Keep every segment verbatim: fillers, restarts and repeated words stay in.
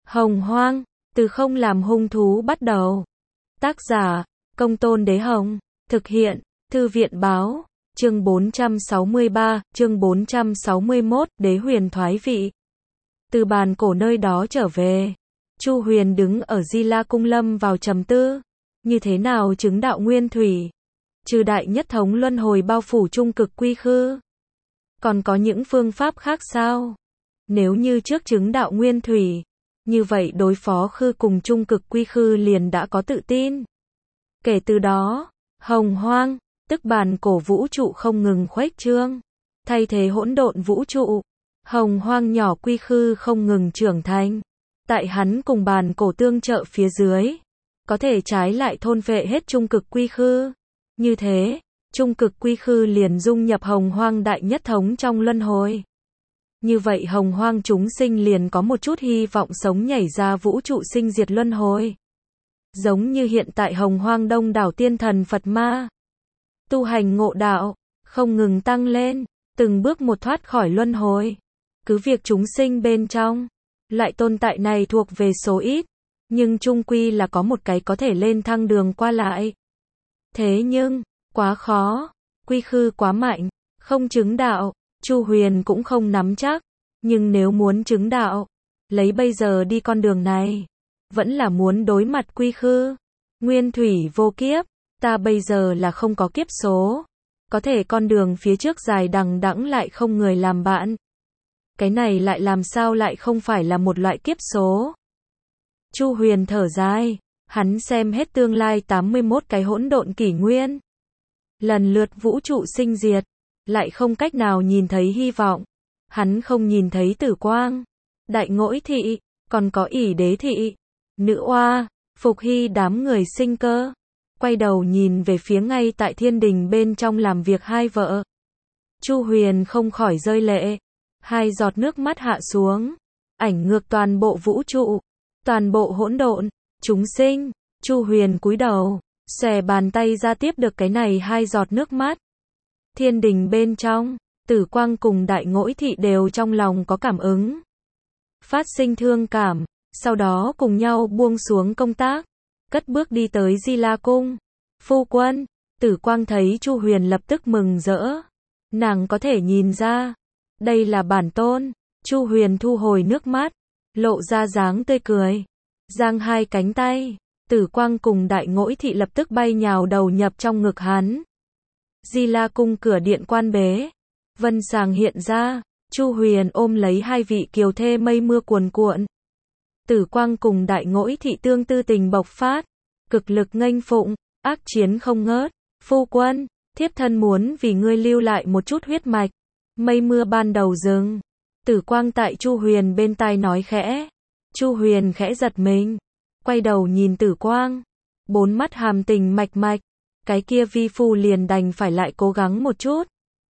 Hồng Hoang, từ không làm hung thú bắt đầu. Tác giả, Công Tôn Đế Hồng. Thực hiện, Thư viện Báo. Chương bốn trăm sáu mươi ba, chương bốn trăm sáu mươi mốt, Đế Huyền thoái vị. Từ bàn cổ nơi đó trở về, Chu Huyền đứng ở Di La Cung lâm vào trầm tư. Như thế nào chứng đạo nguyên thủy? Trừ đại nhất thống luân hồi bao phủ trung cực quy khư, còn có những phương pháp khác sao? Nếu như trước chứng đạo nguyên thủy, như vậy đối phó khư cùng trung cực quy khư liền đã có tự tin. Kể từ đó, Hồng Hoang, tức bàn cổ vũ trụ không ngừng khuếch trương, thay thế hỗn độn vũ trụ. Hồng Hoang nhỏ quy khư không ngừng trưởng thành. Tại hắn cùng bàn cổ tương trợ phía dưới, có thể trái lại thôn phệ hết trung cực quy khư. Như thế, trung cực quy khư liền dung nhập Hồng Hoang đại nhất thống trong luân hồi. Như vậy Hồng Hoang chúng sinh liền có một chút hy vọng sống nhảy ra vũ trụ sinh diệt luân hồi. Giống như hiện tại Hồng Hoang đông đảo tiên thần Phật ma, tu hành ngộ đạo, không ngừng tăng lên, từng bước một thoát khỏi luân hồi. Cứ việc chúng sinh bên trong, loại tồn tại này thuộc về số ít, nhưng chung quy là có một cái có thể lên thăng đường qua lại. Thế nhưng, quá khó, quy khư quá mạnh, không chứng đạo, Chu Huyền cũng không nắm chắc, nhưng nếu muốn chứng đạo, lấy bây giờ đi con đường này, vẫn là muốn đối mặt quy khư. Nguyên thủy vô kiếp, ta bây giờ là không có kiếp số, có thể con đường phía trước dài đằng đẵng lại không người làm bạn. Cái này lại làm sao lại không phải là một loại kiếp số? Chu Huyền thở dài, hắn xem hết tương lai tám mươi mốt cái hỗn độn kỷ nguyên, lần lượt vũ trụ sinh diệt, lại không cách nào nhìn thấy hy vọng. Hắn không nhìn thấy Tử Quang, Đại Ngỗi Thị, còn có ỷ Đế Thị, Nữ Oa, Phục Hy đám người sinh cơ. Quay đầu nhìn về phía ngay tại thiên đình bên trong làm việc hai vợ. Chu Huyền không khỏi rơi lệ, hai giọt nước mắt hạ xuống, ảnh ngược toàn bộ vũ trụ, toàn bộ hỗn độn, chúng sinh. Chu Huyền cúi đầu, xòe bàn tay ra tiếp được cái này hai giọt nước mắt. Thiên đình bên trong, Tử Quang cùng Đại Ngỗi Thị đều trong lòng có cảm ứng, phát sinh thương cảm, sau đó cùng nhau buông xuống công tác, cất bước đi tới Di La Cung. Phu quân, Tử Quang thấy Chu Huyền lập tức mừng rỡ. Nàng có thể nhìn ra, đây là bản tôn. Chu Huyền thu hồi nước mắt, lộ ra dáng tươi cười, giang hai cánh tay. Tử Quang cùng Đại Ngỗi Thị lập tức bay nhào đầu nhập trong ngực hắn. Di La Cung cửa điện quan bế, vân sàng hiện ra, Chu Huyền ôm lấy hai vị kiều thê mây mưa cuồn cuộn. Tử Quang cùng Đại Ngỗi Thị tương tư tình bộc phát, cực lực nghênh phụng, ác chiến không ngớt. Phu quân, thiếp thân muốn vì ngươi lưu lại một chút huyết mạch. Mây mưa ban đầu dừng, Tử Quang tại Chu Huyền bên tai nói khẽ. Chu Huyền khẽ giật mình, quay đầu nhìn Tử Quang, bốn mắt hàm tình mạch mạch. Cái kia vi phu liền đành phải lại cố gắng một chút.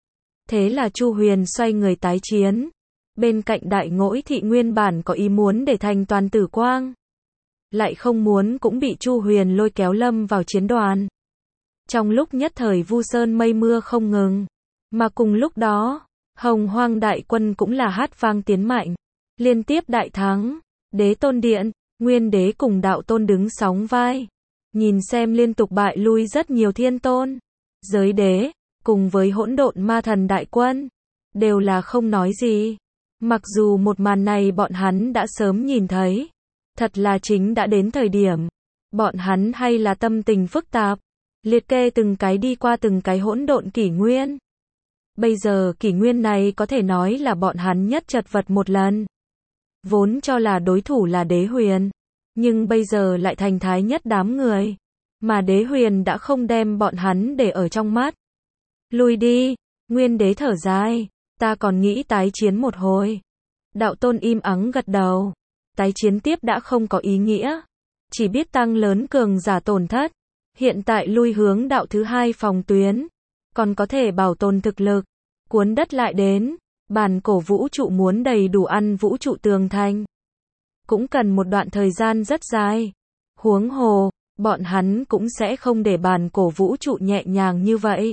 Thế là Chu Huyền xoay người tái chiến. Bên cạnh Đại Ngỗi Thị nguyên bản có ý muốn để thành toàn Tử Quang, lại không muốn cũng bị Chu Huyền lôi kéo lâm vào chiến đoàn. Trong lúc nhất thời vu sơn mây mưa không ngừng, mà cùng lúc đó, Hồng Hoang đại quân cũng là hát vang tiến mạnh, liên tiếp đại thắng. Đế Tôn Điện, Nguyên Đế cùng Đạo Tôn đứng sóng vai, nhìn xem liên tục bại lui rất nhiều thiên tôn, giới đế, cùng với hỗn độn ma thần đại quân, đều là không nói gì. Mặc dù một màn này bọn hắn đã sớm nhìn thấy, thật là chính đã đến thời điểm, bọn hắn hay là tâm tình phức tạp, liệt kê từng cái đi qua từng cái hỗn độn kỷ nguyên. Bây giờ kỷ nguyên này có thể nói là bọn hắn nhất chật vật một lần. Vốn cho là đối thủ là Đế Huyền, nhưng bây giờ lại thành thái nhất đám người, mà Đế Huyền đã không đem bọn hắn để ở trong mắt. Lui đi, Nguyên Đế thở dài, ta còn nghĩ tái chiến một hồi. Đạo Tôn im ắng gật đầu, tái chiến tiếp đã không có ý nghĩa, chỉ biết tăng lớn cường giả tổn thất. Hiện tại lui hướng đạo thứ hai phòng tuyến, còn có thể bảo tồn thực lực. Cuốn đất lại đến, bàn cổ vũ trụ muốn đầy đủ ăn vũ trụ tường thành, cũng cần một đoạn thời gian rất dài. Huống hồ, bọn hắn cũng sẽ không để bàn cổ vũ trụ nhẹ nhàng như vậy.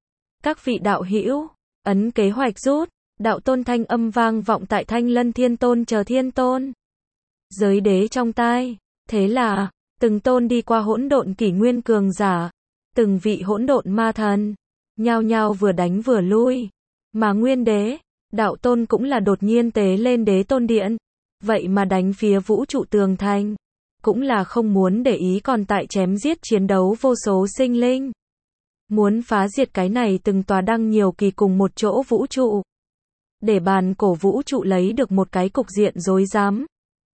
Các vị đạo hữu, ấn kế hoạch rút. Đạo Tôn thanh âm vang vọng tại Thanh Lân Thiên Tôn chờ thiên tôn. giới đế trong tai. Thế là, từng tôn đi qua hỗn độn kỷ nguyên cường giả, từng vị hỗn độn ma thần, nhao nhao vừa đánh vừa lui. Mà nguyên đế, đạo tôn cũng là đột nhiên tế lên đế tôn điện, vậy mà đánh phía vũ trụ tường thành, cũng là không muốn để ý còn tại chém giết chiến đấu vô số sinh linh. Muốn phá diệt cái này từng tòa đăng nhiều kỳ cùng một chỗ vũ trụ. Để bàn cổ vũ trụ lấy được một cái cục diện rối rắm.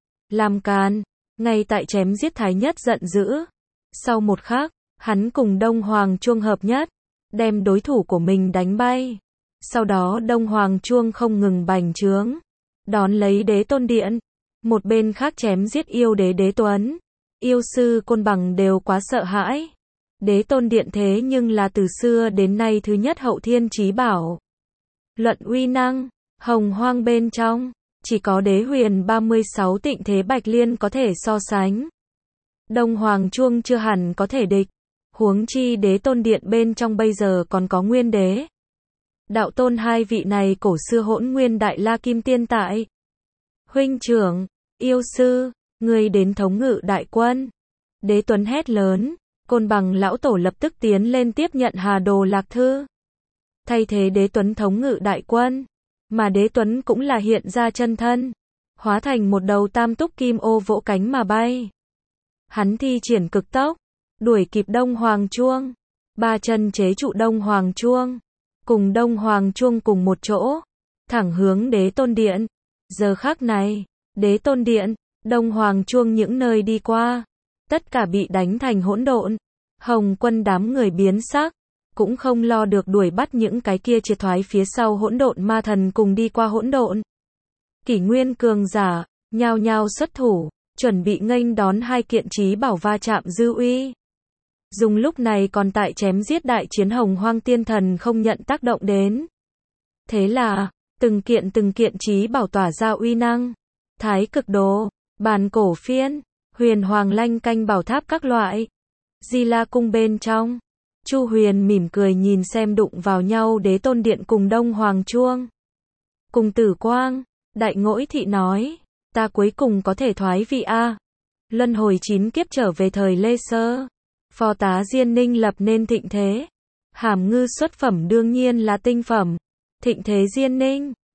Làm càn, ngay tại chém giết thái nhất giận dữ. Sau một khắc, hắn cùng Đông Hoàng Chuông hợp nhất, đem đối thủ của mình đánh bay. Sau đó Đông Hoàng Chuông không ngừng bành trướng, đón lấy đế tôn điện. Một bên khác chém giết yêu đế đế tuấn, yêu sư côn bằng đều quá sợ hãi. Đế tôn điện thế nhưng là từ xưa đến nay thứ nhất hậu thiên chí bảo. Luận uy năng, hồng hoang bên trong, chỉ có đế huyền ba mươi sáu tịnh thế bạch liên có thể so sánh. Đông Hoàng Chuông chưa hẳn có thể địch, huống chi đế tôn điện bên trong bây giờ còn có nguyên đế. Đạo tôn hai vị này cổ xưa hỗn nguyên đại la kim tiên tại. Huynh trưởng, yêu sư, người đến thống ngự đại quân. Đế Tuấn hét lớn, côn bằng lão tổ lập tức tiến lên tiếp nhận Hà Đồ Lạc Thư. Thay thế đế Tuấn thống ngự đại quân, mà đế Tuấn cũng là hiện ra chân thân, hóa thành một đầu tam túc kim ô vỗ cánh mà bay. Hắn thi triển cực tốc, đuổi kịp Đông Hoàng Chuông, ba chân chế trụ Đông Hoàng Chuông, cùng Đông Hoàng Chuông cùng một chỗ, thẳng hướng đế tôn điện. Giờ khắc này, đế tôn điện, Đông Hoàng Chuông những nơi đi qua, tất cả bị đánh thành hỗn độn. Hồng Quân đám người biến sắc, cũng không lo được đuổi bắt những cái kia triệt thoái phía sau hỗn độn ma thần cùng đi qua hỗn độn. Kỷ nguyên cường giả, nhao nhao xuất thủ, chuẩn bị nghênh đón hai kiện chí bảo va chạm dư uy. Dùng lúc này còn tại chém giết đại chiến hồng hoang tiên thần không nhận tác động đến. Thế là, từng kiện từng kiện chí bảo tỏa ra uy năng. Thái cực đồ, bàn cổ phiên, huyền hoàng lanh canh bảo tháp các loại. Di La cung bên trong, Chu Huyền mỉm cười nhìn xem đụng vào nhau đế tôn điện cùng Đông Hoàng Chuông. Cùng Tử Quang, Đại Ngỗi Thị nói, ta cuối cùng có thể thoái vị a. Luân hồi chín kiếp trở về thời Lê Sơ. Phó tá Diên Ninh lập nên thịnh thế. Hàm ngư xuất phẩm đương nhiên là tinh phẩm. Thịnh thế Diên Ninh,